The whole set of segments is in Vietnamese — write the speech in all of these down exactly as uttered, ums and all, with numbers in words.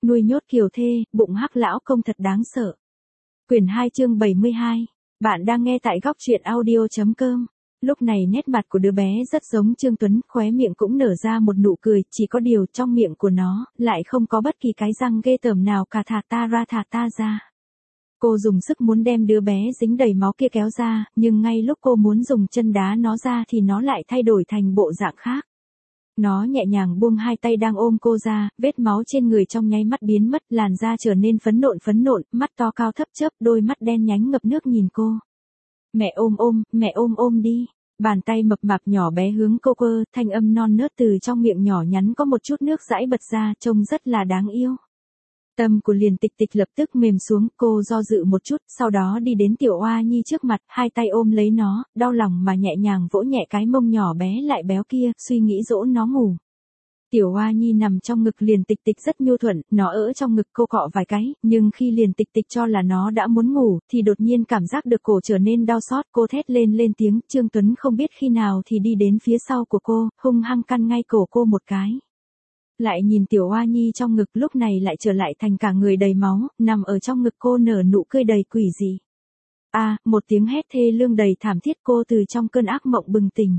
Nuôi nhốt kiều thê, bụng hắc lão công thật đáng sợ. Quyển hai chương bảy mươi hai. Bạn đang nghe tại góc truyện audio chấm com. Lúc này nét mặt của đứa bé rất giống Trương Tuấn, khóe miệng cũng nở ra một nụ cười, chỉ có điều trong miệng của nó lại không có bất kỳ cái răng ghê tởm nào cả. Thả ta ra, thả ta ra. Cô dùng sức muốn đem đứa bé dính đầy máu kia kéo ra, nhưng ngay lúc cô muốn dùng chân đá nó ra thì nó lại thay đổi thành bộ dạng khác. Nó nhẹ nhàng buông hai tay đang ôm cô ra, vết máu trên người trong nháy mắt biến mất, làn da trở nên phấn nộn phấn nộn, mắt to cao thấp chớp, đôi mắt đen nhánh ngập nước nhìn cô. Mẹ ôm ôm, mẹ ôm ôm đi. Bàn tay mập mạp nhỏ bé hướng cô quơ, thanh âm non nớt từ trong miệng nhỏ nhắn có một chút nước dãi bật ra, trông rất là đáng yêu. Tâm của Liền Tịch Tịch lập tức mềm xuống, cô do dự một chút, sau đó đi đến Tiểu Oa Nhi trước mặt, hai tay ôm lấy nó, đau lòng mà nhẹ nhàng vỗ nhẹ cái mông nhỏ bé lại béo kia, suy nghĩ dỗ nó ngủ. Tiểu Oa Nhi nằm trong ngực Liền Tịch Tịch rất nhu thuận, nó ở trong ngực cô cọ vài cái, nhưng khi Liền Tịch Tịch cho là nó đã muốn ngủ, thì đột nhiên cảm giác được cổ trở nên đau xót, cô thét lên lên tiếng, Trương Tuấn không biết khi nào thì đi đến phía sau của cô, hung hăng căn ngay cổ cô một cái. Lại nhìn Tiểu Oa Nhi trong ngực, lúc này lại trở lại thành cả người đầy máu, nằm ở trong ngực cô nở nụ cười đầy quỷ dị. A, à, một tiếng hét thê lương đầy thảm thiết, cô từ trong cơn ác mộng bừng tỉnh.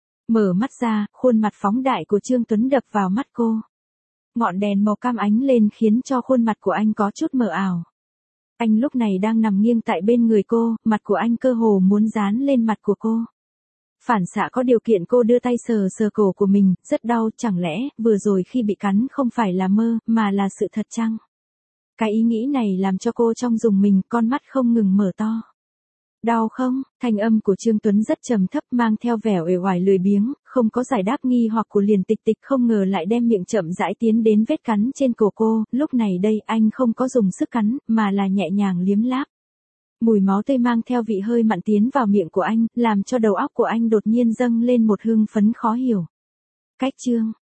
Mở mắt ra, khuôn mặt phóng đại của Trương Tuấn đập vào mắt cô. Ngọn đèn màu cam ánh lên khiến cho khuôn mặt của anh có chút mờ ảo. Anh lúc này đang nằm nghiêng tại bên người cô, mặt của anh cơ hồ muốn dán lên mặt của cô. Phản xạ có điều kiện cô đưa tay sờ sờ cổ của mình, rất đau, chẳng lẽ vừa rồi khi bị cắn không phải là mơ, mà là sự thật chăng? Cái ý nghĩ này làm cho cô trong rùng mình, con mắt không ngừng mở to. Đau không? Thanh âm của Trương Tuấn rất trầm thấp, mang theo vẻ uể oải lười biếng, không có giải đáp nghi hoặc của Liền Tịch Tịch, không ngờ lại đem miệng chậm rãi tiến đến vết cắn trên cổ cô, lúc này đây anh không có dùng sức cắn, mà là nhẹ nhàng liếm láp. Mùi máu tươi mang theo vị hơi mặn tiến vào miệng của anh, làm cho đầu óc của anh đột nhiên dâng lên một hưng phấn khó hiểu. Cách chương,